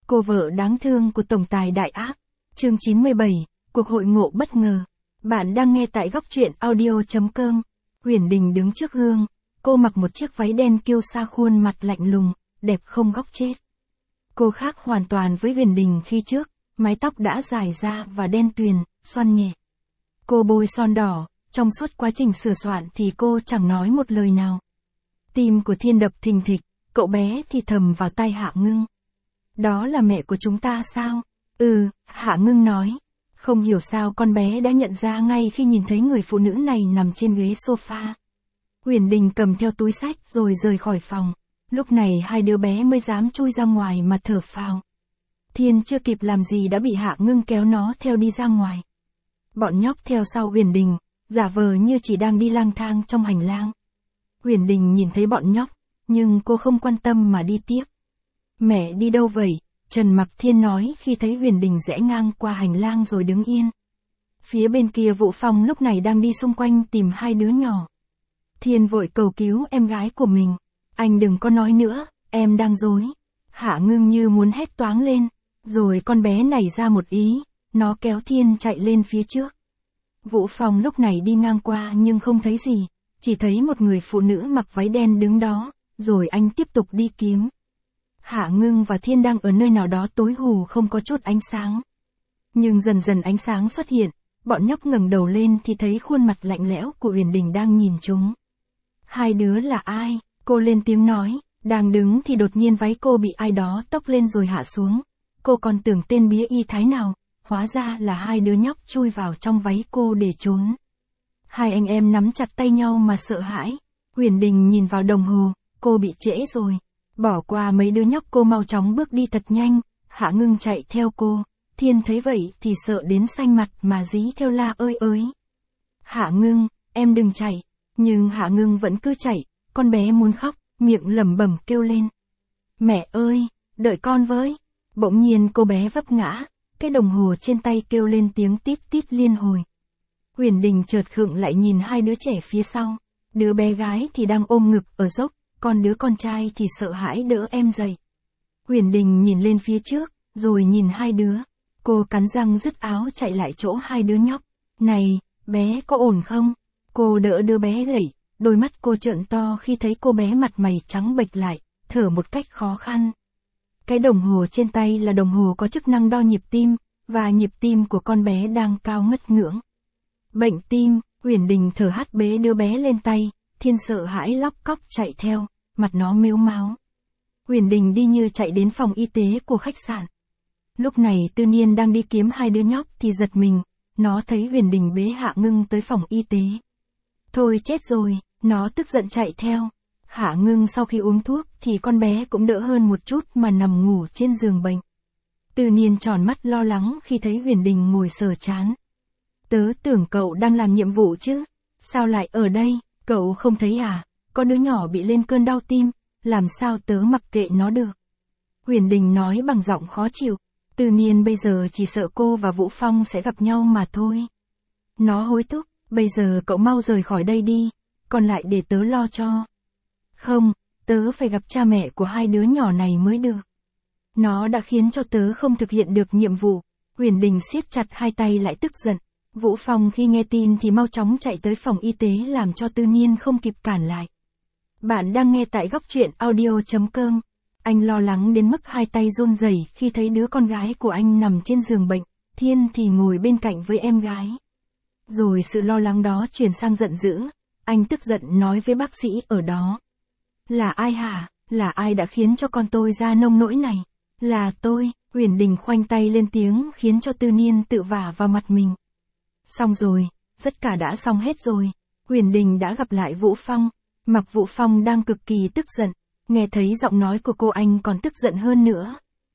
Cô vợ đáng thương của tổng tài đại ác. Chương 97, cuộc hội ngộ bất ngờ. Bạn đang nghe tại góc truyện audio.com. Huyền Đình đứng trước gương, cô mặc một chiếc váy đen kiêu sa, khuôn mặt lạnh lùng, đẹp không góc chết. Cô khác hoàn toàn với Huyền Đình khi trước, mái tóc đã dài ra và đen tuyền, xoăn nhẹ. Cô bôi son đỏ, trong suốt quá trình sửa soạn thì cô chẳng nói một lời nào. Tim của Thiên đập thình thịch, cậu bé thì thầm vào tai Hạ Ngưng. Đó là mẹ của chúng ta sao? Hạ Ngưng nói. Không hiểu sao con bé đã nhận ra ngay khi nhìn thấy người phụ nữ này nằm trên ghế sofa. Huyền Đình cầm theo túi sách rồi rời khỏi phòng. Lúc này hai đứa bé mới dám chui ra ngoài mà thở phào. Thiên chưa kịp làm gì đã bị Hạ Ngưng kéo nó theo đi ra ngoài. Bọn nhóc theo sau Huyền Đình, giả vờ như chỉ đang đi lang thang trong hành lang. Huyền Đình nhìn thấy bọn nhóc, nhưng cô không quan tâm mà đi tiếp. Mẹ đi đâu vậy? Trần Mặc Thiên nói khi thấy Huyền Đình rẽ ngang qua hành lang rồi đứng yên. Phía bên kia Vũ Phong lúc này đang đi xung quanh tìm hai đứa nhỏ. Thiên vội cầu cứu em gái của mình. Anh đừng có nói nữa, em đang dối. Hạ Ngưng như muốn hét toáng lên, rồi con bé nảy ra một ý, nó kéo Thiên chạy lên phía trước. Vũ Phong lúc này đi ngang qua nhưng không thấy gì, chỉ thấy một người phụ nữ mặc váy đen đứng đó, rồi anh tiếp tục đi kiếm. Hạ Ngưng và Thiên đang ở nơi nào đó tối hù không có chút ánh sáng. Nhưng dần dần ánh sáng xuất hiện, bọn nhóc ngẩng đầu lên thì thấy khuôn mặt lạnh lẽo của Huyền Đình đang nhìn chúng. Hai đứa là ai? Cô lên tiếng nói, đang đứng thì đột nhiên váy cô bị ai đó tốc lên rồi hạ xuống. Cô còn tưởng tên bía y thái nào, hóa ra là hai đứa nhóc chui vào trong váy cô để trốn. Hai anh em nắm chặt tay nhau mà sợ hãi. Huyền Đình nhìn vào đồng hồ, cô bị trễ rồi. Bỏ qua mấy đứa nhóc, cô mau chóng bước đi thật nhanh. Hạ Ngưng chạy theo cô. Thiên thấy vậy thì sợ đến xanh mặt mà dí theo la ơi ới. Hạ Ngưng, em đừng chạy. Nhưng Hạ Ngưng vẫn cứ chạy, con bé muốn khóc, miệng lẩm bẩm kêu lên. Mẹ ơi, đợi con với. Bỗng nhiên cô bé vấp ngã, cái đồng hồ trên tay kêu lên tiếng tít tít liên hồi. Huyền Đình chợt khựng lại nhìn hai đứa trẻ phía sau. Đứa bé gái thì đang ôm ngực ở dốc, còn đứa con trai thì sợ hãi đỡ em dậy. Huyền Đình nhìn lên phía trước, rồi nhìn hai đứa. Cô cắn răng dứt áo chạy lại chỗ hai đứa nhóc. Này, bé có ổn không? Cô đỡ đứa bé dậy, đôi mắt cô trợn to khi thấy cô bé mặt mày trắng bệch lại, thở một cách khó khăn. Cái đồng hồ trên tay là đồng hồ có chức năng đo nhịp tim, và nhịp tim của con bé đang cao ngất ngưỡng. Bệnh tim, Huyền Đình thở hắt bế đứa bé lên tay, Thiên sợ hãi lóc cóc chạy theo, mặt nó mếu máo. Huyền Đình đi như chạy đến phòng y tế của khách sạn. Lúc này Tư Niên đang đi kiếm hai đứa nhóc thì giật mình, nó thấy Huyền Đình bế Hạ Ngưng tới phòng y tế. Thôi chết rồi, nó tức giận chạy theo. Hạ Ngưng sau khi uống thuốc thì con bé cũng đỡ hơn một chút mà nằm ngủ trên giường bệnh. Tư Niên tròn mắt lo lắng khi thấy Huyền Đình ngồi sờ trán. Tớ tưởng cậu đang làm nhiệm vụ chứ, sao lại ở đây, cậu không thấy à, có đứa nhỏ bị lên cơn đau tim, làm sao tớ mặc kệ nó được. Huyền Đình nói bằng giọng khó chịu, Tư Niên bây giờ chỉ sợ cô và Vũ Phong sẽ gặp nhau mà thôi. Nó hối thúc, bây giờ cậu mau rời khỏi đây đi, còn lại để tớ lo cho. Không, tớ phải gặp cha mẹ của hai đứa nhỏ này mới được. Nó đã khiến cho tớ không thực hiện được nhiệm vụ. Huyền Đình siết chặt hai tay lại tức giận. Vũ Phong khi nghe tin thì mau chóng chạy tới phòng y tế làm cho Tư Niên không kịp cản lại. Bạn đang nghe tại góc truyện audio.com. Anh lo lắng đến mức hai tay run rẩy khi thấy đứa con gái của anh nằm trên giường bệnh, Thiên thì ngồi bên cạnh với em gái. Rồi sự lo lắng đó chuyển sang giận dữ, anh tức giận nói với bác sĩ ở đó. Là ai hả? Là ai đã khiến cho con tôi ra nông nỗi này? Là tôi. Huyền Đình khoanh tay lên tiếng khiến cho Tư Niên tự vả vào mặt mình. Xong rồi, tất cả đã xong hết rồi. Huyền Đình đã gặp lại Vũ Phong. Mặc Vũ Phong đang cực kỳ tức giận. Nghe thấy giọng nói của cô anh còn tức giận hơn nữa.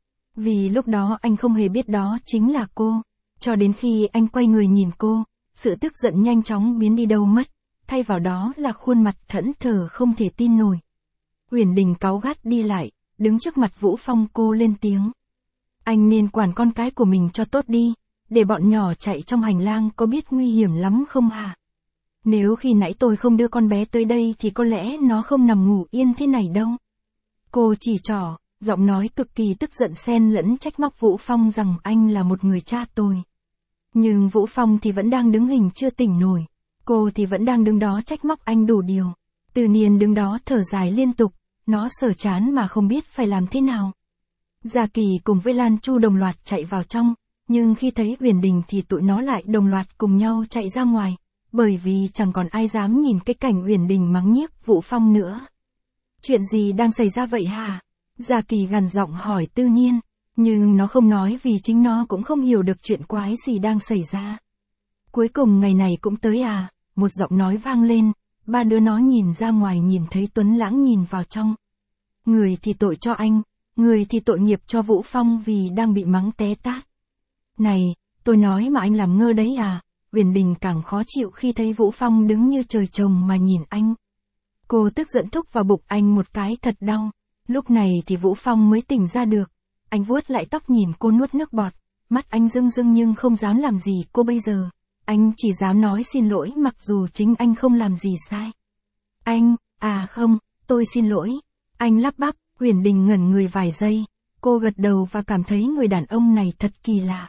Vì lúc đó anh không hề biết đó chính là cô. Cho đến khi anh quay người nhìn cô, sự tức giận nhanh chóng biến đi đâu mất. Thay vào đó là khuôn mặt thẫn thờ không thể tin nổi. Huyền Đình cáu gắt đi lại, đứng trước mặt Vũ Phong cô lên tiếng. Anh nên quản con cái của mình cho tốt đi, để bọn nhỏ chạy trong hành lang có biết nguy hiểm lắm không hả? Nếu khi nãy tôi không đưa con bé tới đây thì có lẽ nó không nằm ngủ yên thế này đâu. Cô chỉ trỏ, Giọng nói cực kỳ tức giận xen lẫn trách móc Vũ Phong rằng anh là một người cha tồi. Nhưng Vũ Phong thì vẫn đang đứng hình chưa tỉnh nổi. Cô thì vẫn đang đứng đó trách móc anh đủ điều. Từ Niên đứng đó thở dài liên tục, nó sở chán mà không biết phải làm thế nào. Gia Kỳ cùng với Lan Chu đồng loạt chạy vào trong, nhưng khi thấy Huyền Đình thì tụi nó lại đồng loạt cùng nhau chạy ra ngoài, bởi vì chẳng còn ai dám nhìn cái cảnh Huyền Đình mắng nhiếc Vũ Phong nữa. Chuyện gì đang xảy ra vậy hả? Gia Kỳ gằn giọng hỏi Tư Niên, nhưng nó không nói vì chính nó cũng không hiểu được chuyện quái gì đang xảy ra. Cuối cùng ngày này cũng tới à, một giọng nói vang lên, ba đứa nó nhìn ra ngoài nhìn thấy Tuấn Lãng nhìn vào trong. Người thì tội cho anh, người thì tội nghiệp cho Vũ Phong vì đang bị mắng té tát. Này, tôi nói mà anh làm ngơ đấy à, Huyền Đình càng khó chịu khi thấy Vũ Phong đứng như trời trồng mà nhìn anh. Cô tức giận thúc vào bụng anh một cái thật đau, lúc này thì Vũ Phong mới tỉnh ra được. Anh vuốt lại tóc nhìn cô nuốt nước bọt, mắt anh rưng rưng nhưng không dám làm gì cô bây giờ. Anh chỉ dám nói xin lỗi mặc dù chính anh không làm gì sai. Anh, à không, tôi xin lỗi. Anh lắp bắp, Huyền Đình ngẩn người vài giây. Cô gật đầu và cảm thấy người đàn ông này thật kỳ lạ.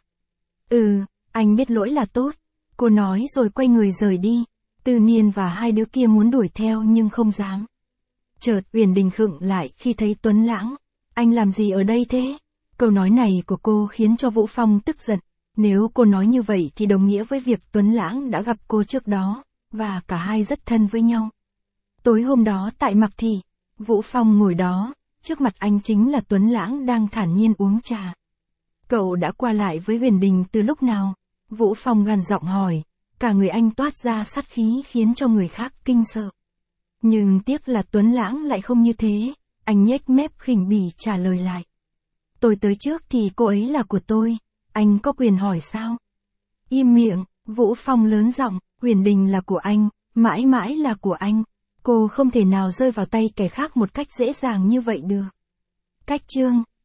Anh biết lỗi là tốt. Cô nói rồi quay người rời đi. Tư Niên và hai đứa kia muốn đuổi theo nhưng không dám. Chợt Huyền Đình khựng lại khi thấy Tuấn Lãng. Anh làm gì ở đây thế? Câu nói này của cô khiến cho Vũ Phong tức giận. Nếu cô nói như vậy thì đồng nghĩa với việc Tuấn Lãng đã gặp cô trước đó, và cả hai rất thân với nhau. Tối hôm đó tại Mạc Thị, Vũ Phong ngồi đó, trước mặt anh chính là Tuấn Lãng đang thản nhiên uống trà. Cậu đã qua lại với Huyền Đình từ lúc nào? Vũ Phong gằn giọng hỏi, cả người anh toát ra sát khí khiến cho người khác kinh sợ. Nhưng tiếc là Tuấn Lãng lại không như thế, anh nhếch mép khỉnh bỉ trả lời lại. Tôi tới trước thì cô ấy là của tôi, anh có quyền hỏi sao? Im miệng, Vũ Phong lớn giọng, Huyền Đình là của anh, mãi mãi là của anh. Cô không thể nào rơi vào tay kẻ khác một cách dễ dàng như vậy được. Cách chương